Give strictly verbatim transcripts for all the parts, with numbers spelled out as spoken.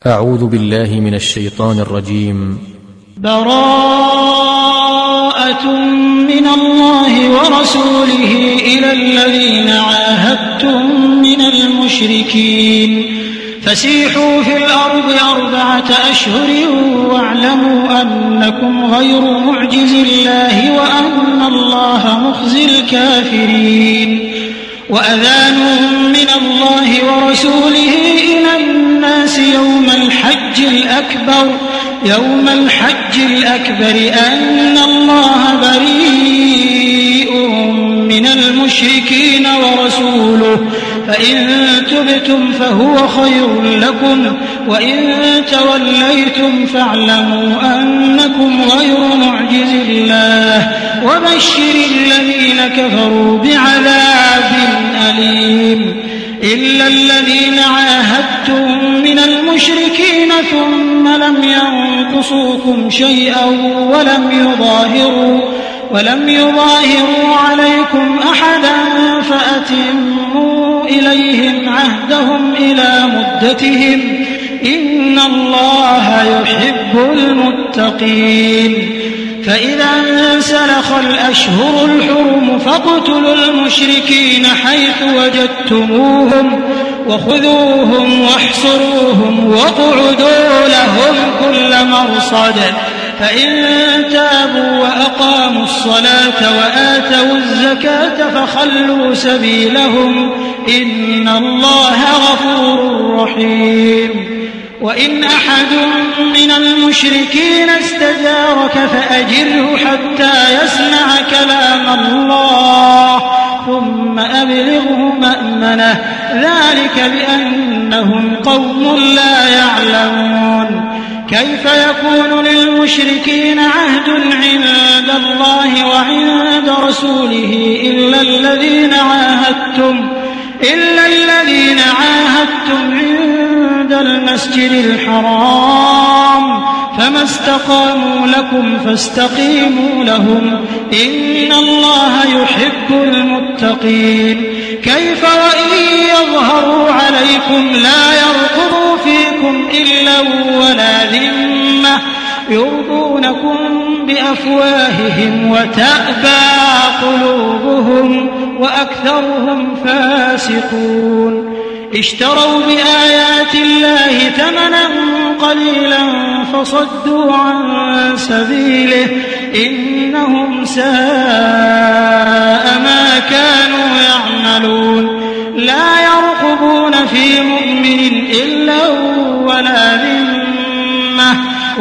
أعوذ بالله من الشيطان الرجيم. براءة من الله ورسوله إلى الذين عاهدتم من المشركين فسيحوا في الأرض أربعة أشهر واعلموا أنكم غير معجز الله وأن الله مخزي الكافرين. وأذان من الله ورسوله إلى الناس يوم الحج الأكبر يوم الحج الأكبر أن الله بريء من المشركين ورسوله فإن تبتم فهو خير لكم وإن توليتم فاعلموا أنكم غير معجز الله وبشر الذين كفروا بعذاب أليم. إلا الذين عاهدتم من المشركين ثم لم ينقصوكم شيئا ولم يظاهروا ولم يظاهروا عليكم أحدا فأتموا إليهم عهدهم إلى مدتهم إن الله يحب المتقين. فإذا انسلخ الأشهر الحرم فاقتلوا المشركين حيث وجدتموهم وخذوهم واحصروهم واقعدوا لهم كل مرصد. فإن تابوا وأقاموا الصلاة وآتوا الزكاة فخلوا سبيلهم إن الله غفور رحيم. وإن أحد من المشركين استجارك فأجره حتى يسمع كلام الله ثم أبلغه مأمنه ذلك بأنهم قوم لا يعلمون. كيف يكون للمشركين عهد عند الله وعند رسوله إلا الذين عاهدتم إلا الذين عاهدتم عند المسجد الحرام فما استقاموا لكم فاستقيموا لهم إن الله يحب المتقين. كيف وإن يظهروا عليكم لا يرقبوا فيكم إلا ولا ذمة يرضونكم بأفواههم وتأبى قلوبهم وأكثرهم فاسقون. اشتروا بآيات الله ثمنا قليلا فصدوا عن سبيله إنهم ساء ما كانوا يعملون. لا يرقبون في مؤمن إلا ولا ذمة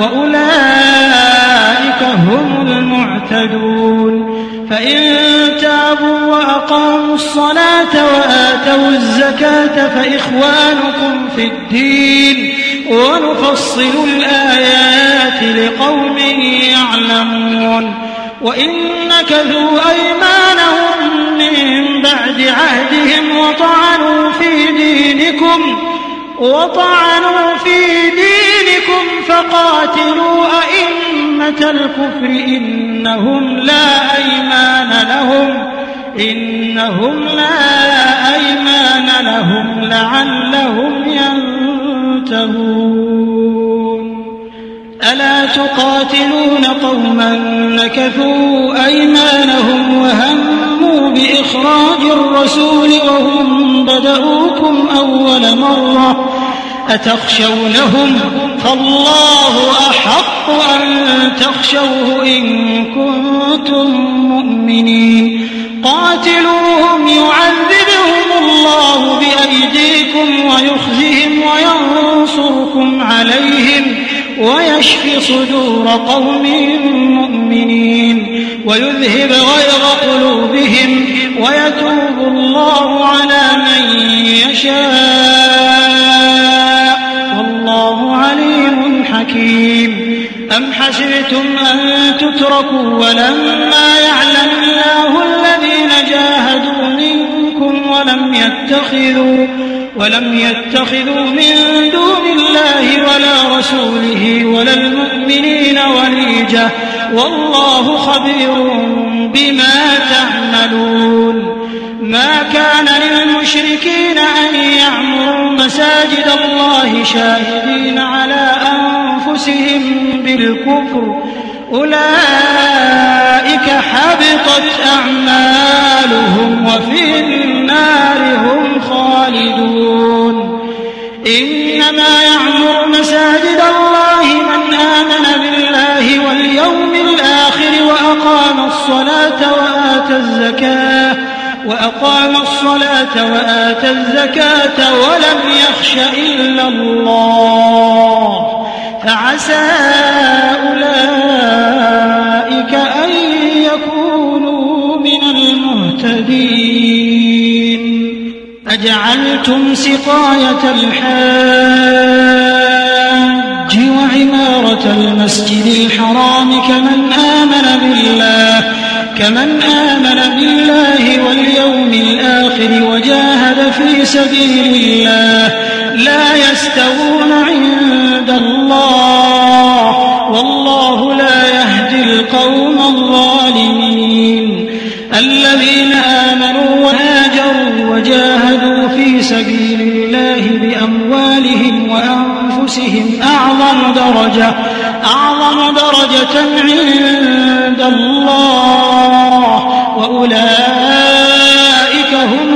وأولئك هم المعتدون. فإن تابوا وأقاموا الصلاة وآتوا الزكاة فإخوانكم في الدين ونفصل الآيات لقوم يعلمون. وإن نكثوا أيمانهم من بعد عهدهم وطعنوا في دينكم وطعنوا في دينكم فقاتلوا أئمة الكفر إنهم لا أيمان لهم إنهم لا أيمان لهم لعلهم ينتهون. ألا تقاتلون قوما نكثوا أيمانهم وهموا بإخراج الرسول وهم بدؤوكم أول مرة أتخشونهم فالله أحق أن تخشوه إن كنتم مؤمنين. قاتلوهم يعذبهم الله بأيديكم ويخزهم وينصركم عليهم ويشفي صدور قوم مؤمنين ويذهب غيظ قلوبهم ويتوب الله على من يشاء والله عليم حكيم. أم حسبتم أن تتركوا ولما يعلم الله الذين جاهدوا منكم ولم يتخذوا ولم يتخذوا من دون الله ولا رسوله ولا المؤمنين وليجة والله خبير بما تعملون. ما كان للمشركين أن يعمروا مساجد الله شاهدين على أنفسهم بالكفر أولئك حبطت أعمالهم وفي النار هم خالدون إنما يعمر مساجد الله من آمن بالله واليوم الآخر وأقام الصلاة وآتى الزكاة وأقام الصلاة وآتى الزكاة ولم يخش إلا الله فعسى أولئك أن يكونوا من المهتدين أجعلتم سقاية الحاج وعمارة المسجد الحرام كمن آمن بالله كمن آمن بالله واليوم الآخر وجاهد في سبيل الله لا يستوون عند الله والله لا يهدي القوم الظالمين الذين آمنوا وهاجروا وجاهدوا في سبيل الله بأموالهم وأنفسهم أعظم درجة أعظم درجة عند الله وأولئك هم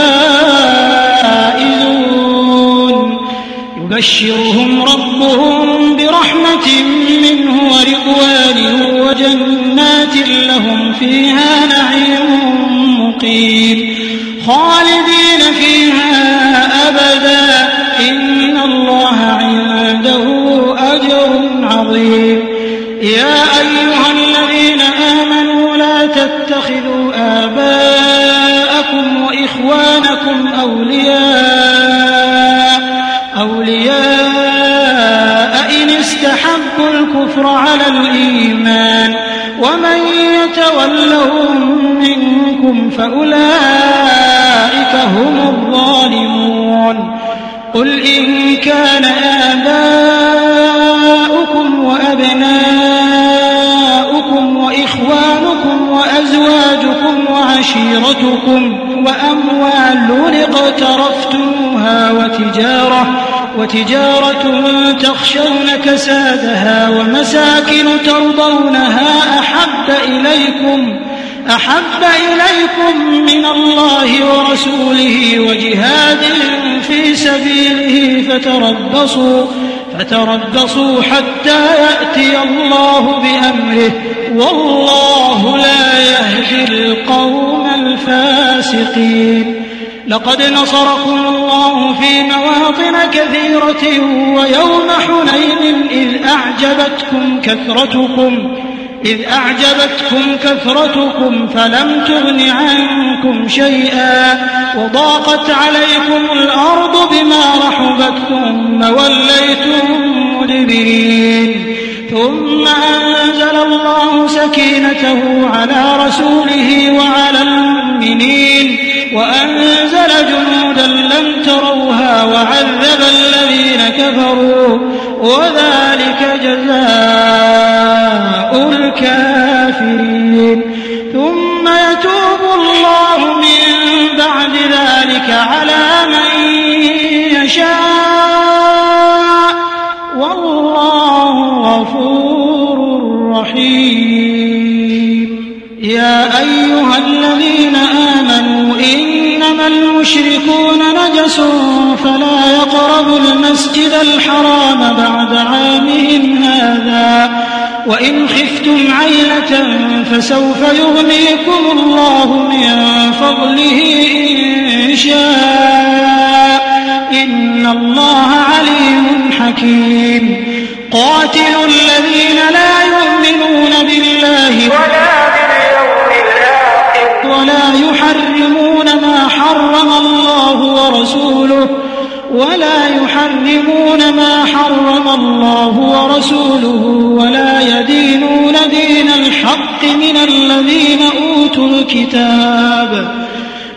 الفائزون يبشرهم ربهم برحمة منه ورضوان وجنات لهم فيها نعيم مقيم خالدين فيها أبدا إن الله عنده أجر عظيم يا أيها الذين آمنوا لا تتخذوا آباءكم وإخوانكم أولياء أولياء إن استحبوا الكفر على الإيمان ومن يتولهم منكم فأولئك هم الظالمون قل إن كان آباؤكم وأبناؤكم وإخوانكم وأزواجكم وعشيرتكم وأموال اقترفتموها وتجارة وتجارة تخشون كسادها ومساكن ترضونها أحب إليكم أحب إليكم من الله ورسوله وجهاد في سبيله فتربصوا فتربصوا حتى يأتي الله بأمره والله لا يهدي القوم الفاسقين لقد نصركم الله في مواطن كثيرة ويوم حنين إذ أعجبتكم كثرتكم إذ أعجبتكم كثرتكم فلم تغن عنكم شيئا وضاقت عليكم الأرض بما رحبت ثم وليتم مدبرين ثم أنزل الله سكينته على رسوله وعلى المؤمنين وأنزل جنودا لم تروها وعذب الذين كفروا وذلك جزاء الكافرين ثم يتوب الله من بعد ذلك على من يشاء والله غفور رحيم يا أيها الذين آمنوا إنما المشركون نجس فلا يقربوا المسجد الحرام بعد عامهم هذا وإن خفتم عيلة فسوف يغنيكم الله من فضله إن شاء إن الله عليم حكيم قاتلوا الذين لا يؤمنون بالله ولا باليوم الآخر ولا يحرمون ما حرم الله ورسوله ولا يحرمون ما حرم الله ورسوله ولا يدينون دين الحق من الذين أوتوا الكتاب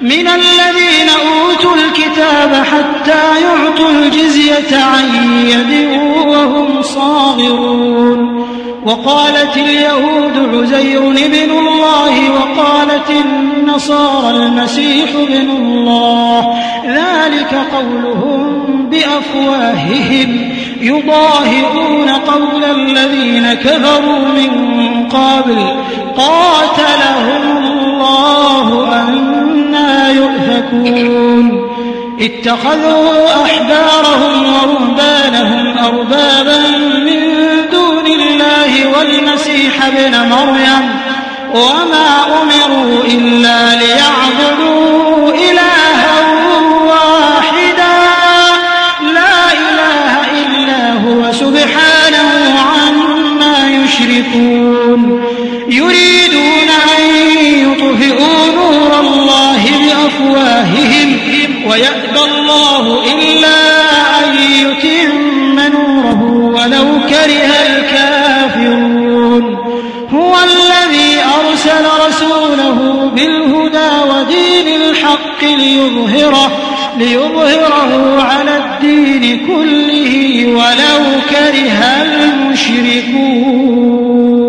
من الذين أوتوا الكتاب حتى يعطوا الجزية عن يد وهم صاغرون. وقالت اليهود عزير ابن الله وقالت النصارى المسيح ابن الله، ذلك قولهم بأفواههم يضاهئون قول الذين كفروا من قبل قاتلهم الله أنى يؤفكون. اتخذوا أحبارهم ورهبانهم أربابا من دون الله والمسيح ابن مريم وما أمروا إلا ليعبدوا إلها واحدا لا إله إلا هو سبحانه عما يشركون. يريدون أن يطفئوا نور الله بأفواههم ويأبى الله إلا أن يتم نوره ولو كره الكافرون. هو الذي أرسل رسوله بالهدى ودين الحق ليظهره, ليظهره على الدين كله ولو كره المشركون.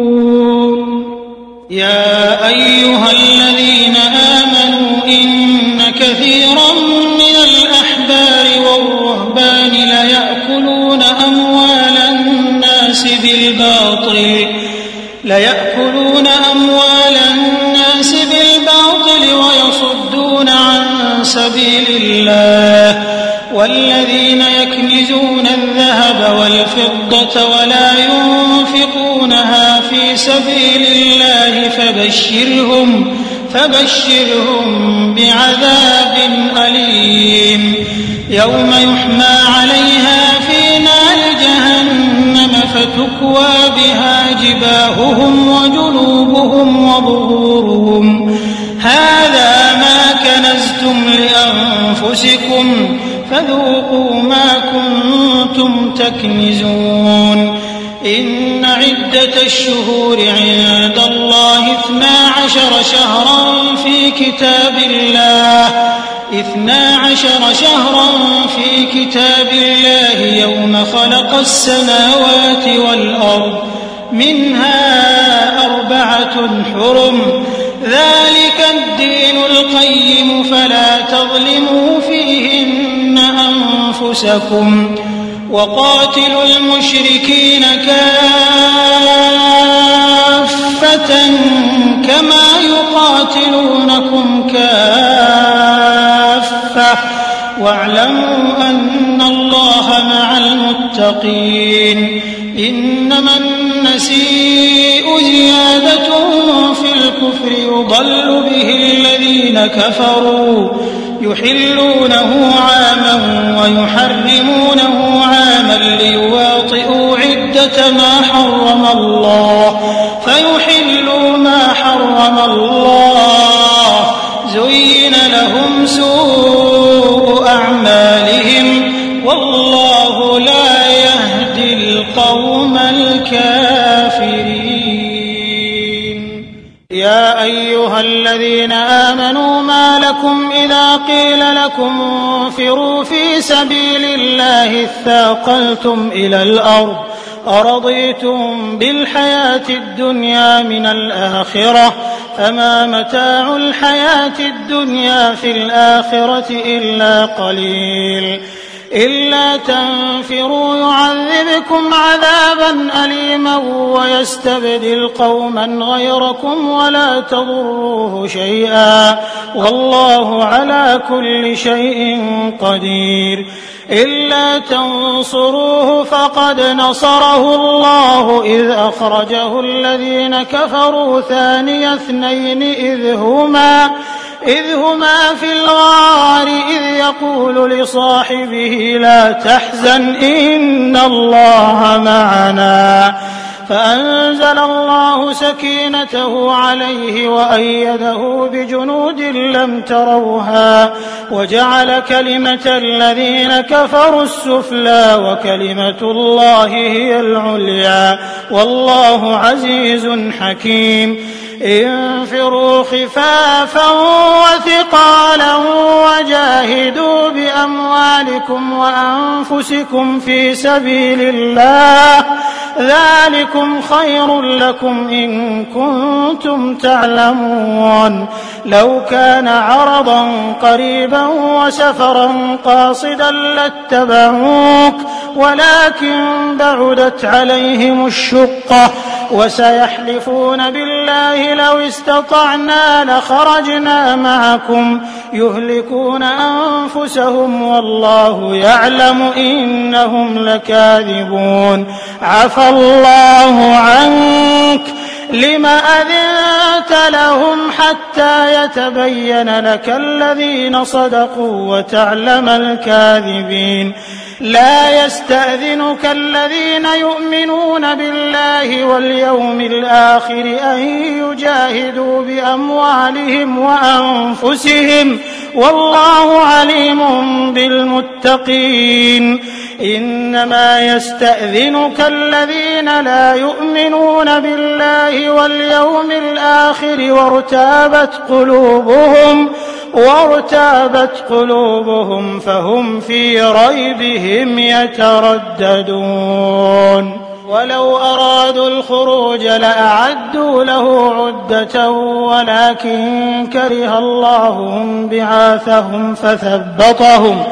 يا أيها الذين آمنوا إن كثيرا من الأحبار والرهبان ليأكلون أموال الناس بالباطل ليأكلون أموال الناس بالباطل ويصدون عن سبيل الله. والذين يكنزون الذهب والفضة ولا ينفقونها في سبيل الله فبشرهم فبشرهم بعذاب أليم يوم يحمى عليها في نار جهنم فتكوى بها جباههم وجنوبهم وظهورهم هذا ما كنزتم لأنفسكم فذوقوا ما كنتم تكنزون. إن عدة الشهور عند الله اثنا عشر شهرا في كتاب الله اثنا عشر شهرا في كتاب الله يوم خلق السماوات والأرض منها أربعة حرم ذلك الدين القيم فلا تظلموا فيهن أنفسكم وقاتلوا المشركين كافة كما يقاتلونكم كافة واعلموا أن الله مع المتقين. إنما النسيء زيادة في الكفر يضل به الذين كفروا يحلونه عاما ويحرمونه عاما ليواطئوا عدة ما حرم الله فيحلوا ما حرم الله. زين لهم سوء أعمالهم والله لا يهدي القوم الكافرين. يا أيها الذين آمنوا ما لكم إذا قيل لكم انفروا في سبيل الله اثاقلتم إلى الأرض أرضيتم بالحياة الدنيا من الآخرة فما متاع الحياة الدنيا في الآخرة إلا قليل. إلا تنفروا يعذبكم عذابا أليما ويستبدل قوما غيركم ولا تضروه شيئا والله على كل شيء قدير. إلا تنصروه فقد نصره الله إذ أخرجه الذين كفروا ثاني اثنين إذ هما إذ هما في الغار إذ يقول لصاحبه لا تحزن إن الله معنا فأنزل الله سكينته عليه وأيده بجنود لم تروها وجعل كلمة الذين كفروا السفلى وكلمة الله هي العليا والله عزيز حكيم. انفروا خفافا وثقالا وجاهدوا بأموالكم وأنفسكم في سبيل الله ذلكم خير لكم إن كنتم تعلمون لو كان عرضا قريبا وسفرا قاصدا لاتبعوك ولكن بعدت عليهم الشقة وسيحلفون بالله لو استطعنا لخرجنا معكم يهلكون أنفسهم والله يعلم إنهم لكاذبون عفى الله عنك لم أذنت لهم حتى يتبين لك الذين صدقوا وتعلم الكاذبين لا يستأذنك الذين يؤمنون بالله واليوم الآخر أن يجاهدوا بأموالهم وأنفسهم والله عليم بالمتقين إنما يستأذنك الذين لا يؤمنون بالله واليوم الآخر وارتابت قلوبهم وارتابت قلوبهم فهم في ريبهم يترددون ولو أرادوا الخروج لأعدوا له عدة ولكن كره الله بعاثهم فثبطهم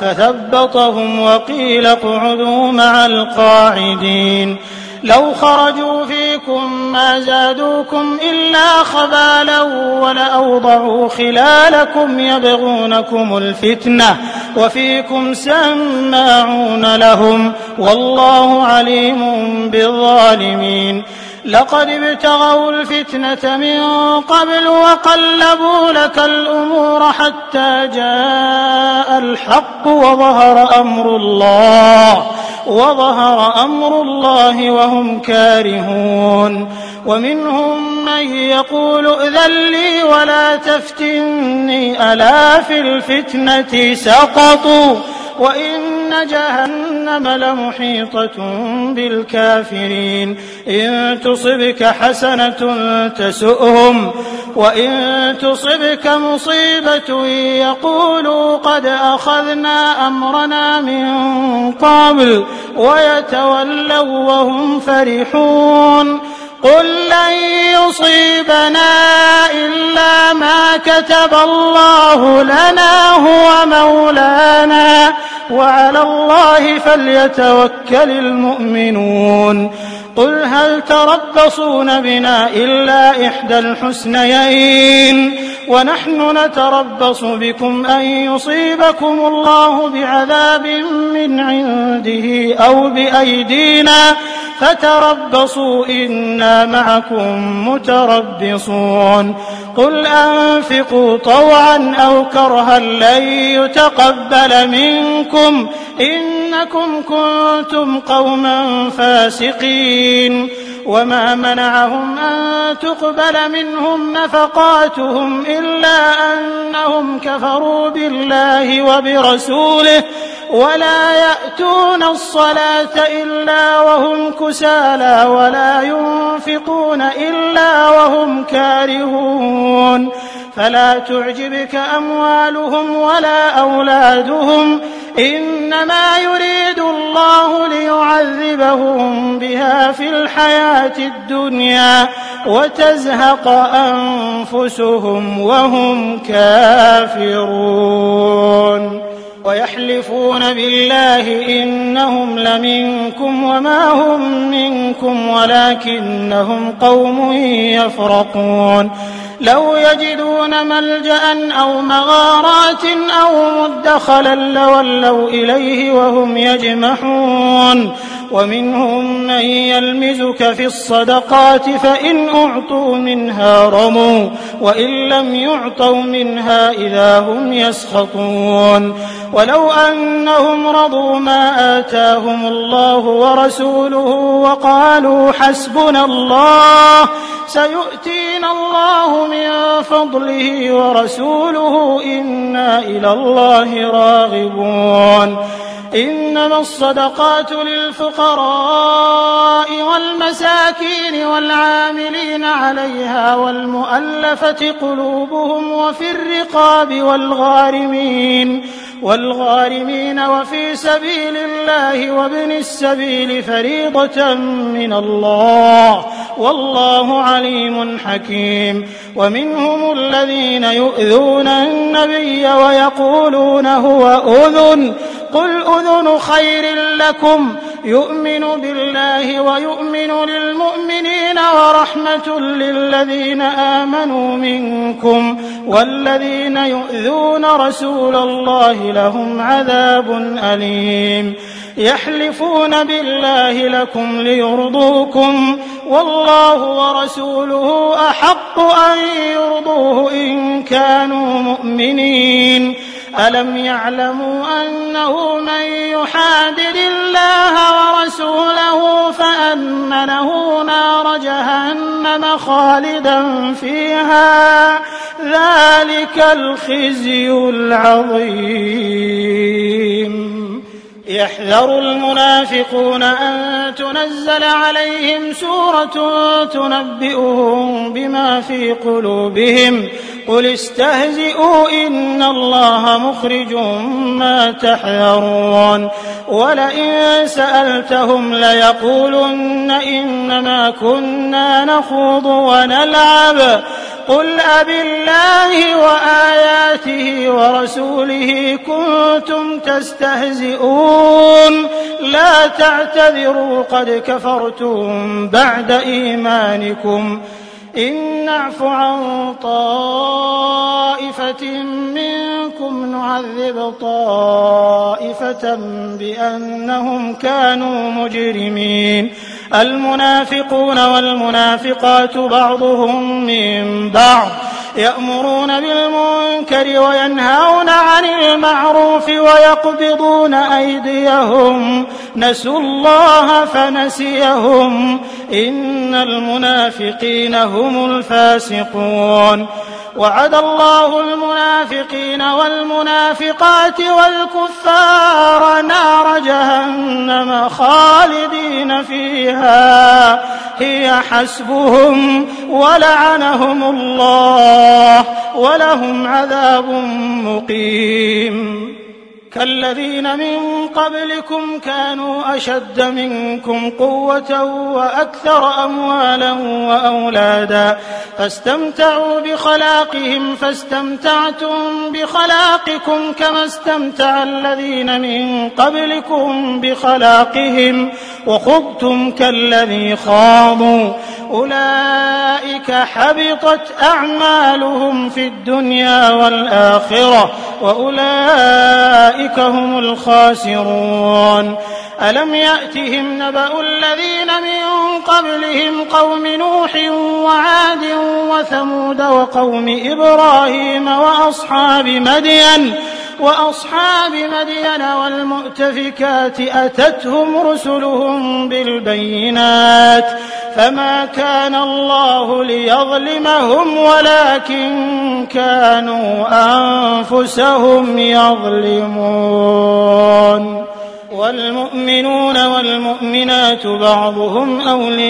فثبطهم وقيل اقعدوا مع القاعدين لو خرجوا فيكم ما زادوكم إلا خبالا ولأوضعوا خلالكم يبغونكم الفتنة وفيكم سماعون لهم والله عليم بالظالمين لقد ابتغوا الفتنة من قبل وقلبوا لك الأمور حتى جاء الحق وظهر أمر الله وظهر أمر الله وهم كارهون ومنهم من يقول ائذن لي ولا تفتني ألا في الفتنة سقطوا وإن جهنم لمحيطة بالكافرين إن تصبك حسنة تسؤهم وإن تصبك مصيبة يقولوا قد أخذنا أمرنا من قبل ويتولوا وهم فرحون قل لن يصيبنا إلا ما كتب الله لنا هو مولانا وعلى الله فليتوكل المؤمنون قل هل تربصون بنا إلا إحدى الحسنيين ونحن نتربص بكم أن يصيبكم الله بعذاب من عنده أو بأيدينا فتربصوا إنا معكم متربصون قل أنفقوا طوعا أو كرها لن يتقبل منكم إنكم كنتم قوما فاسقين وما منعهم أن تقبل منهم نفقاتهم إلا أنهم كفروا بالله وبرسوله ولا يأتون الصلاة إلا وهم كسالى ولا ينفقون إلا وهم كارهون فلا تعجبك أموالهم ولا أولادهم إنما يريد الله ليعذبهم بها في الحياة الدنيا وتزهق أنفسهم وهم كافرون ويحلفون بالله إنهم لمنكم وما هم منكم ولكنهم قوم يفرقون لو يجدون ملجأ أو مغارات أو مدخلا لولوا إليه وهم يجمحون ومنهم من يلمزك في الصدقات فإن أعطوا منها رموا وإن لم يعطوا منها إذا هم يسخطون ولو أنهم رضوا ما آتاهم الله ورسوله وقالوا حسبنا الله سيؤتينا الله من فضله ورسوله إنا إلى الله راغبون إنما الصدقات للفقراء والمساكين والعاملين عليها والمؤلفة قلوبهم وفي الرقاب والغارمين والغارمين وفي سبيل الله وابن السبيل فريضة من الله والله عليم حكيم ومنهم الذين يؤذون النبي ويقولون هو أذن قل أذن خير لكم يؤمن بالله ويؤمن للمؤمنين ورحمة للذين آمنوا منكم والذين يؤذون رسول الله لهم عذاب أليم يحلفون بالله لكم ليرضوكم والله ورسوله أحق أن يرضوه إن كانوا مؤمنين ألم يعلموا أنه من يحادد الله ورسوله فأن له نار جهنم خالدا فيها ذلك الخزي العظيم يحذر المنافقون أن تنزل عليهم سورة تنبئهم بما في قلوبهم قل استهزئوا إن الله مخرج ما تحذرون ولئن سألتهم ليقولن إنما كنا نخوض ونلعب قل أبالله وآياته ورسوله كنتم تستهزئون لا تعتذروا قد كفرتم بعد إيمانكم إن نعف عن طائفة منكم نعذب طائفة بأنهم كانوا مجرمين المنافقون والمنافقات بعضهم من بعض يأمرون بالمنكر وينهون عن المعروف ويقبضون أيديهم نسوا الله فنسيهم إن المنافقين هم الفاسقون وعد الله المنافقين والمنافقات والكفار نار جهنم خالدين فيها هي حسبهم ولعنهم الله ولهم عذاب مقيم كالذين من قبلكم كانوا أشد منكم قوة وأكثر أموالا وأولادا فاستمتعوا بخلاقهم فاستمتعتم بخلاقكم كما استمتع الذين من قبلكم بخلاقهم وخضتم كالذي خاضوا أولئك حبطت أعمالهم في الدنيا والآخرة وأولئك هم الخاسرون ألم يأتهم نبأ الذين من قبلهم قوم نوح وعاد وثمود وقوم إبراهيم وأصحاب مدين وأصحاب مدين والمؤتفكات أتتهم رسلهم بالبينات فما كان الله ليظلمهم ولكن كانوا أنفسهم يظلمون والمؤمنون والمؤمنات بعضهم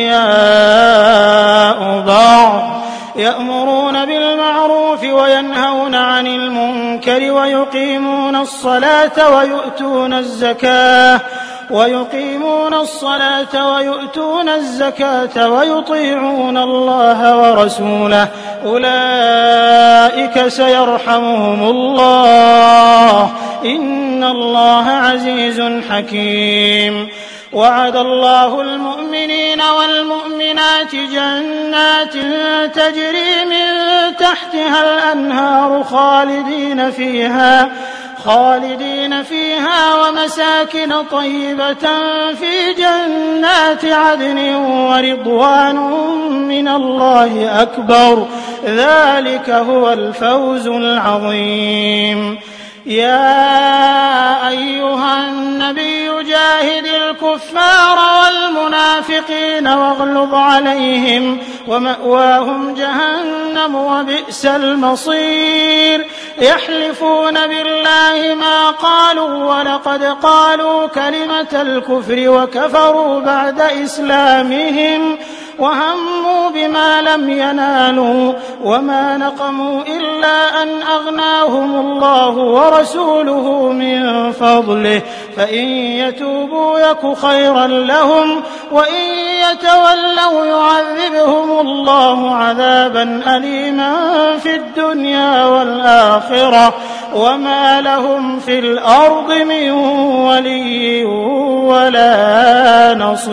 أولياء بعض يأمرون بالمعروف وينهون عن المنكر ويقيمون الصلاة ويؤتون الزكاة ويقيمون الصلاة ويؤتون الزكاة ويطيعون الله ورسوله أولئك سيرحمهم الله إن الله عزيز حكيم وعد الله المؤمنين والمؤمنات جنات تجري من تحتها الأنهار خالدين فيها خالدين فيها ومساكن طيبة في جنات عدن ورضوان من الله أكبر ذلك هو الفوز العظيم يا أيها النبي جاهد الكفار والمنافقين واغلظ عليهم ومأواهم جهنم وبئس المصير يحلفون بالله ما قالوا ولقد قالوا كلمة الكفر وكفروا بعد إسلامهم وهموا بما لم ينالوا وما نقموا إلا أن أغناهم الله ورسوله من فضله فإن يتوبوا يك خيرا لهم وإن يتولوا يعذبهم الله عذابا أليما في الدنيا والآخرة وما لهم في الأرض من ولي ولا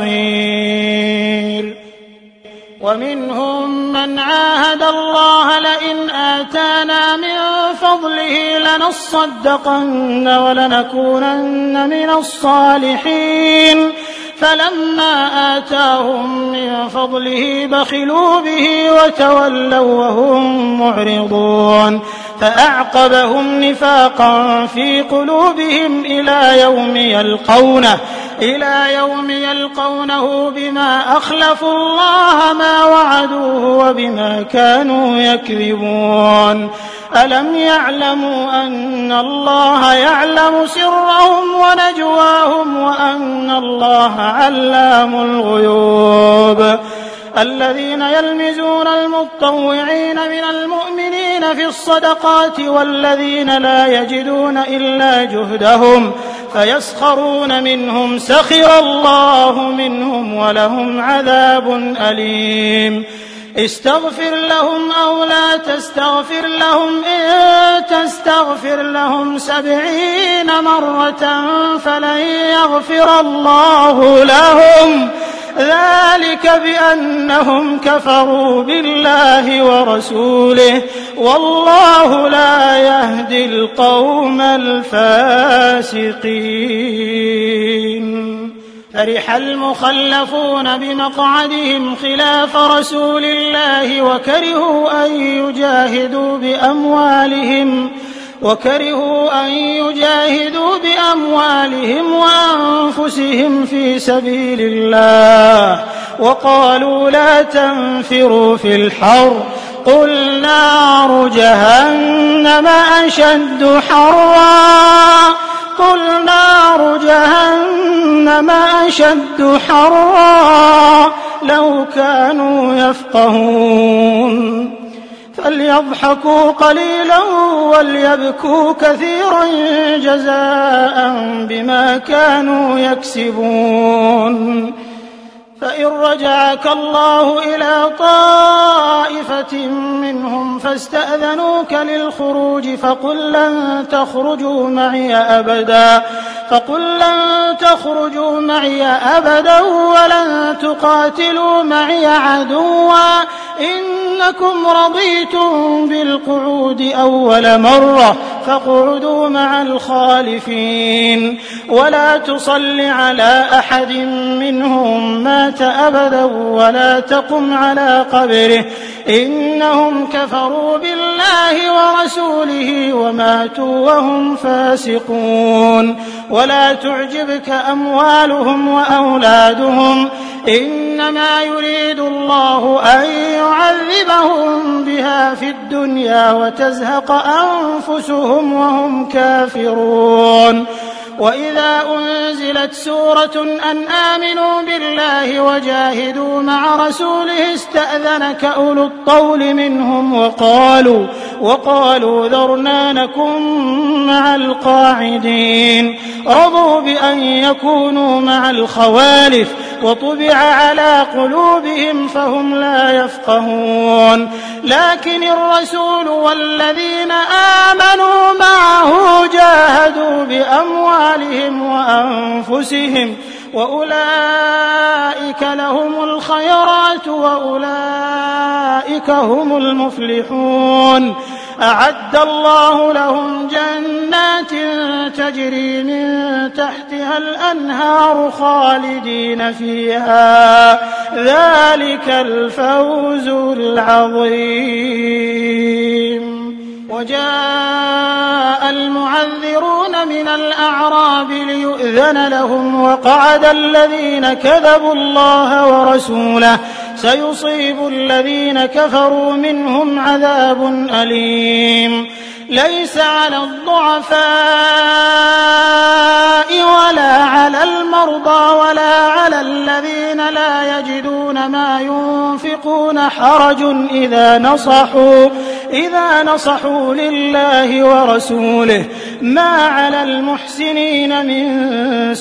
نصير. ومنهم من عاهد الله لئن آتانا من فضله لنصدقن ولنكونن من الصالحين فلما آتاهم من فضله بخلوا به وتولوا وهم معرضون فأعقبهم نفاقا في قلوبهم إلى يوم يلقونه إلى يوم يلقونه بما أخلفوا الله ما وعدوه وبما كانوا يكذبون. ألم يعلموا أن الله يعلم سرهم ونجواهم وأن الله علام الغيوب. الذين يلمزون المتطوعين من المؤمنين في الصدقات والذين لا يجدون إلا جهدهم فيسخرون منهم سخر الله منهم ولهم عذاب أليم. استغفر لهم أو لا تستغفر لهم إن تستغفر لهم سبعين مرة فلن يغفر الله لهم ذلك بأنهم كفروا بالله ورسوله والله لا يهدي القوم الفاسقين. فرح المخلفون بمقعدهم خلاف رسول الله وكرهوا أن يجاهدوا بأموالهم وكرهوا أن يجاهدوا بأموالهم وأنفسهم في سبيل الله وقالوا لا تنفروا في الحر قل نار جهنم أشد حرا قل نار جهنم أشد حرا لو كانوا يفقهون فليضحكوا قليلا وليبكوا كثيرا جزاء بما كانوا يكسبون. فإن رجعك الله إلى طائفة منهم فاستأذنوك للخروج فقل لن تخرجوا معي أبدا فقل لن تخرجوا معي أبدا ولن تقاتلوا معي عدوا إنكم رضيتم بالقعود أول مرة فاقعدوا مع الخالفين ولا تصل على أحد منهم مات أبدا ولا تقم على قبره إنهم كفروا بالله ورسوله وماتوا وهم فاسقون. ولا تعجبك أموالهم وأولادهم إنما يريد الله أن يعذبهم بها في الدنيا وتزهق أنفسهم وهم كافرون. وإذا أنزلت سورة أن آمنوا بالله وجاهدوا مع رسوله استأذنك أولو الطول منهم وقالوا وقالوا ذرنا نكن مع القاعدين رضوا بأن يكونوا مع الخوالف وطبع على قلوبهم فهم لا يفقهون. لكن الرسول والذين آمنوا معه جاهدوا بأموالهم وأنفسهم وأولئك لهم الخيرات وأولئك هم المفلحون. أعد الله لهم جنات تجري من تحتها الأنهار خالدين فيها ذلك الفوز العظيم. وجاء المعذرون من الأعراب ليؤذن لهم وقعد الذين كذبوا الله ورسوله سيصيب الذين كفروا منهم عذاب أليم ليس على الضعفاء ولا على المرضى ولا على الذين لا يجدون ما ينفقون حرج إذا نصحوا إذا نصحوا لله ورسوله ما على المحسنين من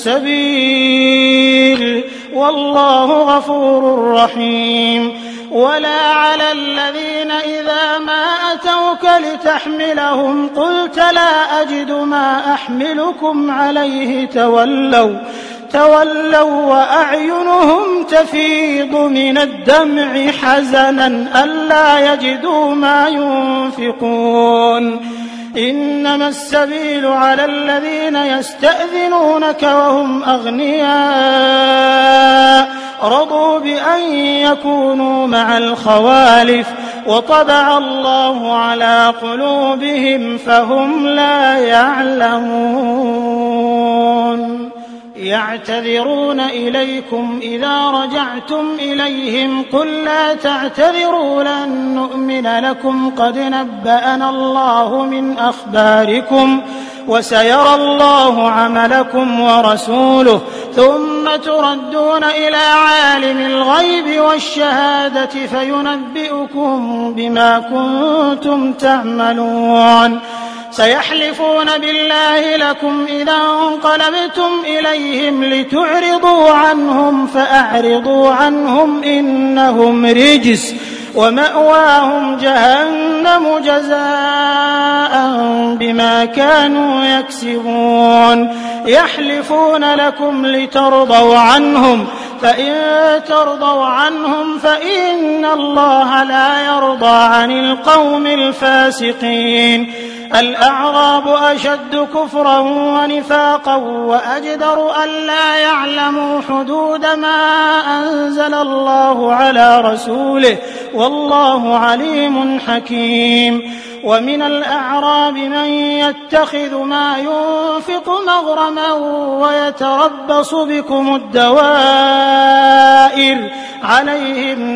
سبيل والله غفور رحيم ولا على الذين إذا ما أتوك لتحملهم قلت لا أجد ما أحملكم عليه تولوا تولوا وأعينهم تفيض من الدمع حزنا ألا يجدوا ما ينفقون إنما السبيل على الذين يستأذنونك وهم أغنياء رضوا بأن يكونوا مع الخوالف وطبع الله على قلوبهم فهم لا يعلمون يعتذرون إليكم إذا رجعتم إليهم قل لا تعتذروا لن نؤمن لكم قد نبأنا الله من أخباركم وسيرى الله عملكم ورسوله ثم تردون إلى عالم الغيب والشهادة فينبئكم بما كنتم تعملون سيحلفون بالله لكم إذا انقلبتم إليهم لتعرضوا عنهم فأعرضوا عنهم إنهم رجس ومأواهم جهنم جزاء بما كانوا يكسبون يحلفون لكم لترضوا عنهم فإن ترضوا عنهم فإن الله لا يرضى عن القوم الفاسقين الأعراب أشد كفرا ونفاقا وأجدر ألا يعلموا حدود ما أنزل الله على رسوله والله عليم حكيم ومن الأعراب من يتخذ ما ينفق مغرما ويتربص بكم الدوائر عليهم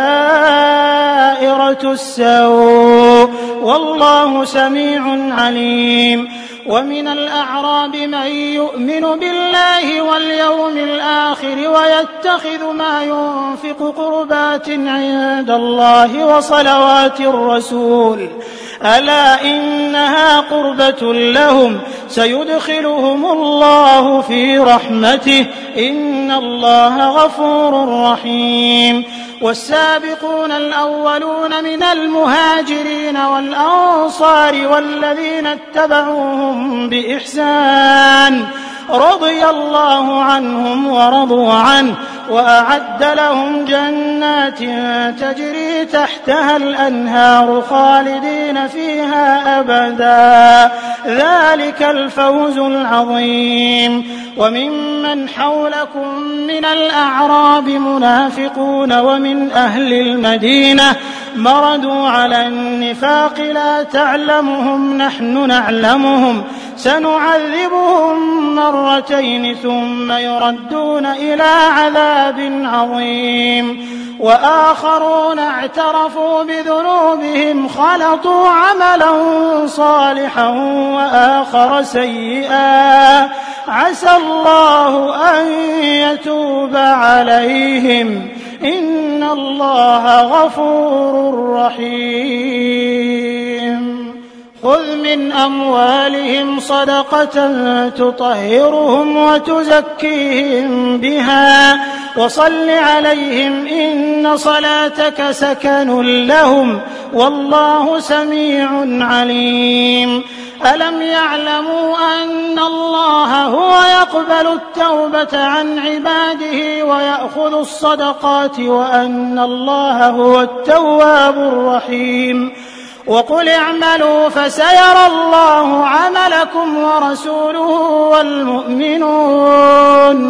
دائرة السوء والله سميع عليم ومن الأعراب من يؤمن بالله واليوم الآخر ويتخذ ما ينفق قربات عند الله وصلوات الرسول ألا إنها قربة لهم سيدخلهم الله في رحمته إن الله غفور رحيم والسابقون الأولون من المهاجرين والأنصار والذين اتبعوهم بإحسان رضي الله عنهم ورضوا عنه وأعد لهم جنات تجري تحتها الأنهار خالدين فيها أبدا ذلك الفوز العظيم وممن حولكم من الأعراب منافقون ومن أهل المدينة مردوا على النفاق لا تعلمهم نحن نعلمهم سنعذبهم مرتين ثم يردون إلى عذاب عظيم وآخرون اعترفوا بذنوبهم خلطوا عملا صالحا وآخر سيئا عسى الله أن يتوب عليهم إن الله غفور رحيم خذ من أموالهم صدقة تطهرهم وتزكيهم بها وصل عليهم إن صلاتك سكن لهم والله سميع عليم ألم يعلموا أن الله هو يقبل التوبة عن عباده ويأخذ الصدقات وأن الله هو التواب الرحيم وقل اعملوا فسيرى الله عملكم ورسوله والمؤمنون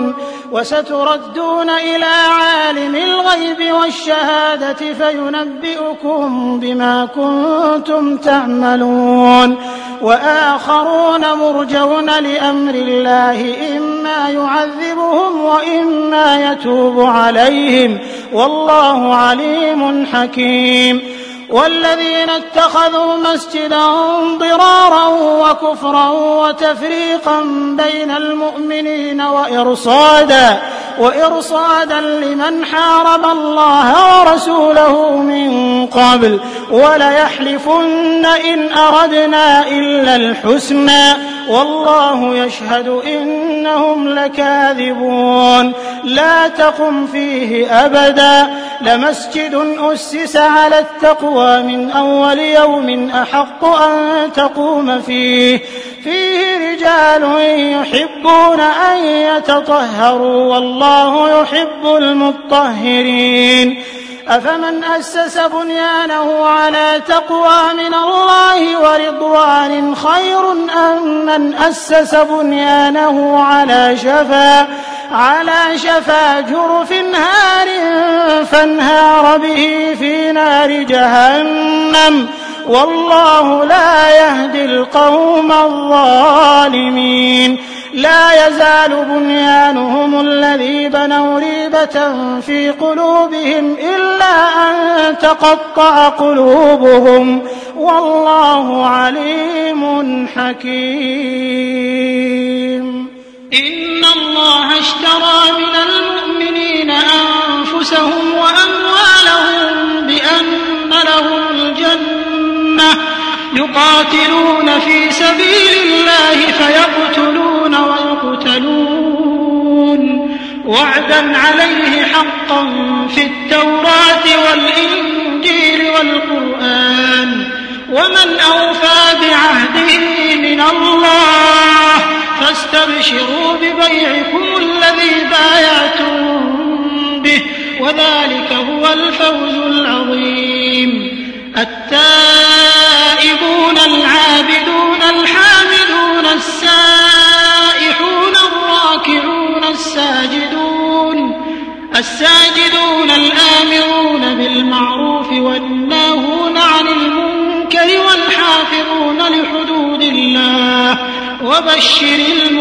وستردون إلى عالم الغيب والشهادة فينبئكم بما كنتم تعملون وآخرون مرجون لأمر الله إما يعذبهم وإما يتوب عليهم والله عليم حكيم والذين اتخذوا مسجدا ضرارا وكفرا وتفريقا بين المؤمنين وإرصادا وإرصادا لمن حارب الله ورسوله من قبل وليحلفن إن أردنا إلا الحسنى والله يشهد إنهم لكاذبون لا تقم فيه أبدا لمسجد أسس على التقوى من أول يوم أحق أن تقوم فيه فيه رجال يحبون أن يتطهروا والله يحب المطهرين أفمن أسس بنيانه على تقوى من الله ورضوان خير أم من أسس بنيانه على شفا على شفا جرف هار فانهار به في نار جهنم والله لا يهدي القوم الظالمين لا يزال بنيانهم الذي بنوا ريبة في قلوبهم إلا أن تقطع قلوبهم والله عليم حكيم إن الله اشترى من المؤمنين أنفسهم وأموالهم بأن لهم الجنة يقاتلون في سبيل الله فيقتلون ويقتلون وعدا عليه حقا في التوراة والإنجيل والقرآن ومن أوفى بعهده من الله فاستبشروا ببيعكم الذي بايعتم به وذلك هو الفوز العظيم التائبون العابدون الحامدون السائحون الراكعون الساجدون الساجدون الآمرون بالمعروف والناهون عن المنكر والحافظون لحدود الله وبشر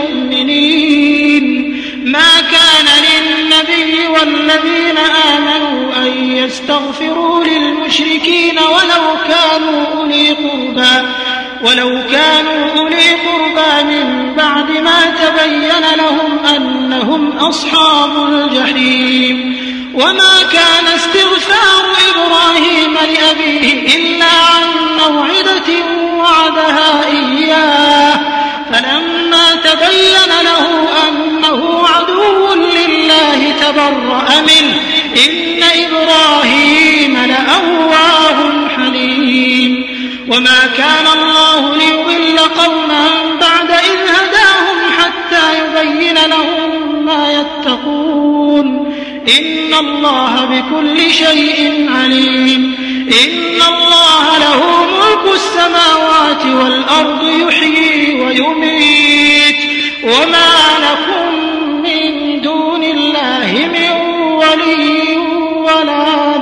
المؤمنين ما كان للنبي والذين آمنوا أن يستغفروا للمشركين ولو كانوا أولي قربى ولو كانوا أولي قربى من بعد ما تبين لهم أنهم أصحاب الجحيم وما كان استغفار إبراهيم لأبيه إلا عن موعدة وعدها إياه فلما تبين له أنه عدو لله تبرأ منه إن إبراهيم لأواه حليم وما كان الله ليضل قوما بعد إذ هداهم حتى يبين لهم ما يتقون إن الله بكل شيء عليم إن الله له ملك السماوات والأرض يحيي ويميت وما لكم من دون الله من ولي ولا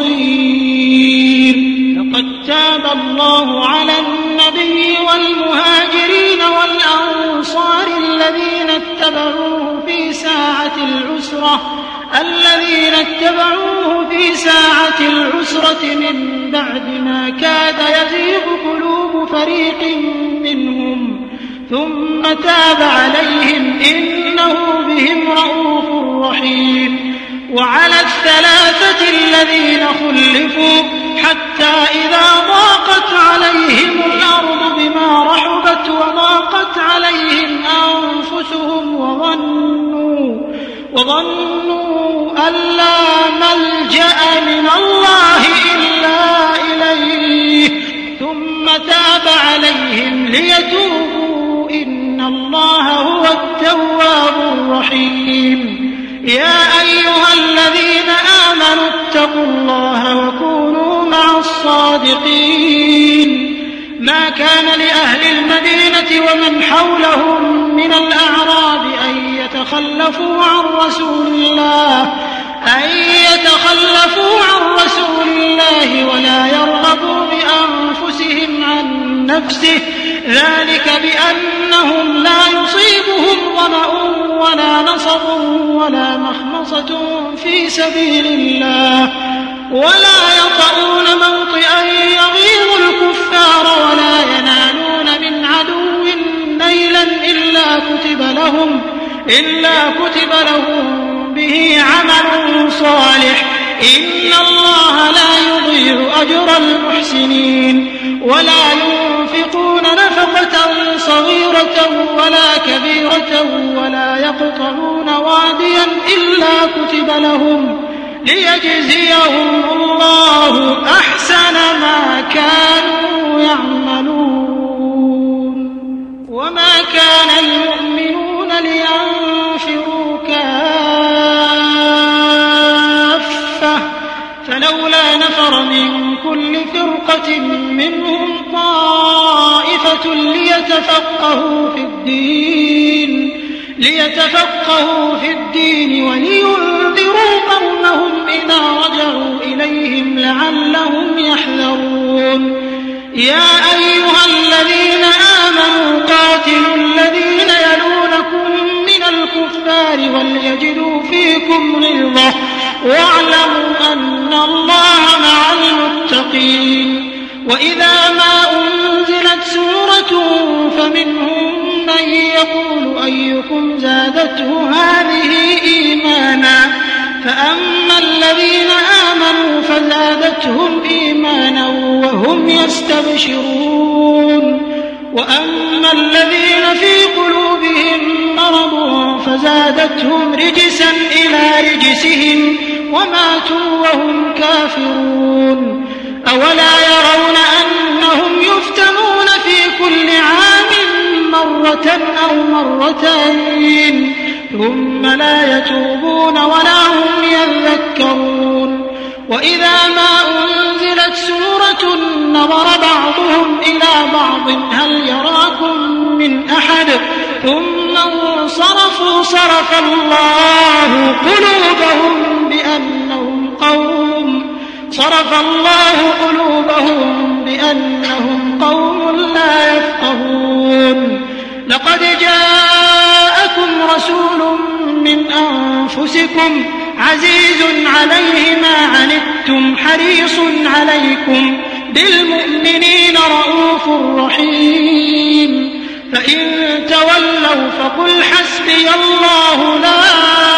نصير لقد تاب الله على النبي والمهاجرين والأنصار الذين اتبعوه في ساعة العسرة الذين اتبعوه في ساعة العسرة من بعد ما كاد يزيغ قلوب فريق منهم ثم تاب عليهم إنه بهم رءوف رحيم وعلى الثلاثة الذين خلفوا حتى إذا ضاقت عليهم الأرض بما رحبت وضاقت عليهم أنفسهم وظنوا وظنوا أن لا ملجأ من الله إلا إليه ثم تاب عليهم ليتوبوا إن الله هو التواب الرحيم يا أيها الذين آمنوا اتقوا الله وكونوا مع الصادقين ما كان لأهل المدينة ومن حولهم من الأعراب أن يتخلفوا عن رسول الله أن يتخلفوا عن رسول الله ولا يرغبوا بأنفسهم عن نفسه ذلك بأنهم لا يصيبهم ظمأ ولا نصب ولا مخمصة في سبيل الله ولا يطؤون موطئا يغيظ الكفار ولا ينالون من عدو نيلا إلا كتب لهم إلا كتب لهم به عمل صالح إن الله لا يضيع أجر المحسنين ولا ينفقون نفقة صغيرة ولا كبيرة ولا يقطعون واديا إلا كتب لهم ليجزيهم الله أحسن ما كانوا يعملون وما كان المؤمنون لينفروا كافة فلولا نفر من كل فرقة منهم طائفة ليتفقهوا في الدين ليتفقهوا في الدين ولينذروا قومهم إذا رجعوا إليهم لعلهم يحذرون يا أيها الذين آمنوا قاتلوا الذين يلونكم من الكفار وليجدوا فيكم غلظة واعلموا أن الله مع المتقين وإذا ما أنزلت سورة فمنهم من يقول أيكم زادته هذه إيمانا فأما الذين آمنوا فزادتهم إيمانا وهم يستبشرون وأما الذين في قلوبهم مرض فزادتهم رجسا إلى رجسهم وماتوا وهم كافرون أولا يرون أنهم يفتنون في كل عام مرة أو مرتين ثم لا يتوبون ولا هم يذكرون وإذا ما أنزلت سورة نظر بعضهم إلى بعض هل يراكم من أحد ثم انصرفوا صرف الله قلوبهم بأنهم قوم صرف الله قلوبهم بأنهم قوم لا يفقهون لقد جاءكم رسول من أنفسكم عزيز عليه ما عنتم حريص عليكم بالمؤمنين رؤوف رحيم فإن تولوا فقل حسبي الله لا